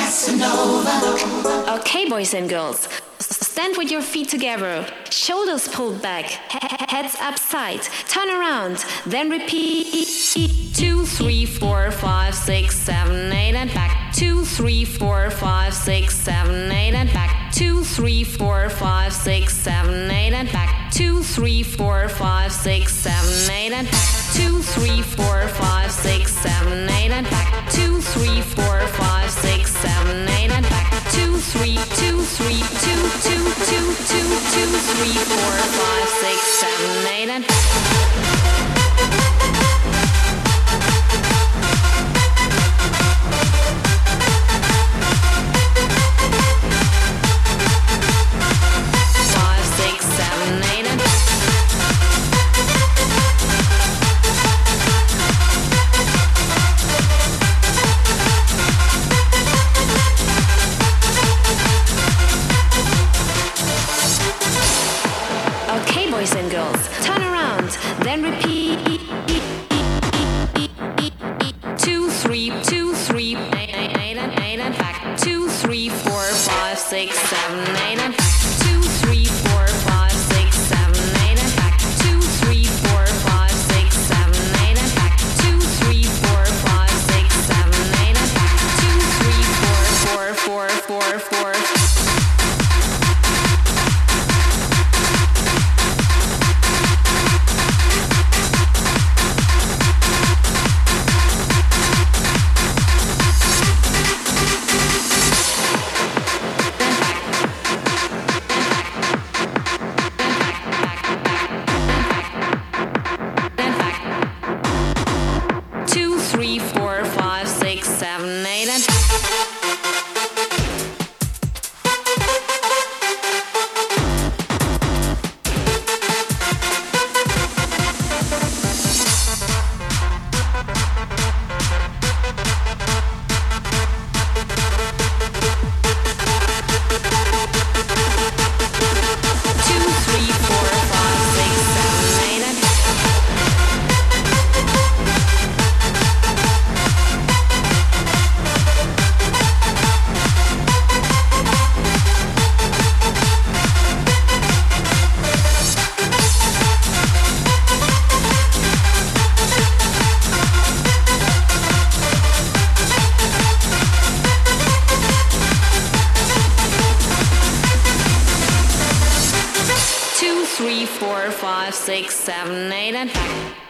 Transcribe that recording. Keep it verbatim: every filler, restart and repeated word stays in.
Okay, boys and girls, stand with your feet together, shoulders pulled back, he- heads upside, turn around, then repeat. Two, three, four, five, six, seven, eight, and back. Two, three, four, five, six, seven, eight, and back. Two, three, four, five, six, seven, eight, and back. Two, three, four, five, six, seven, eight, and back. Two, three, four, five, six, seven, eight, and back. Two, three, four, five, six, seven, eight, and back. Two, three, two, three, two, two, two, two, two, three, four, five, six, seven, eight, and five, six, seven, eight, and okay, boys and girls, turn around, then repeat. Two, three, two, three, eight, eight, eight, and eight, and back. Two, three, four, five, six, seven, eight, and back. Two, three, four, five, six, seven, eight, and back. Two, three, four, five, six, seven, eight, and back. Two, three, four, five, six, seven, eight, and back. Two, three, four, four, four, four, four. Two, three, four, five, six, seven, eight, and two, three, four, five, six, seven, eight, and two, three, four, five, six, seven, eight, and back.